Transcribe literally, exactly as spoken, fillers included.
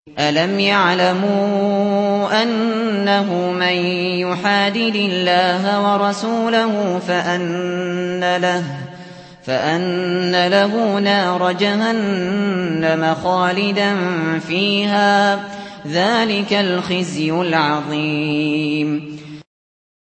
أَلَمْ يَعْلَمُوا أَنَّهُ مَن يُحَادِدِ اللَّهَ وَرَسُولَهُ فَأَنَّ لَهُ فَأَنَّ لَهُ نَارَ جَهَنَّمَ خَالِدًا فِيهَا ۚ ذَٰلِكَ الْخِزْيُ الْعَظِيمُ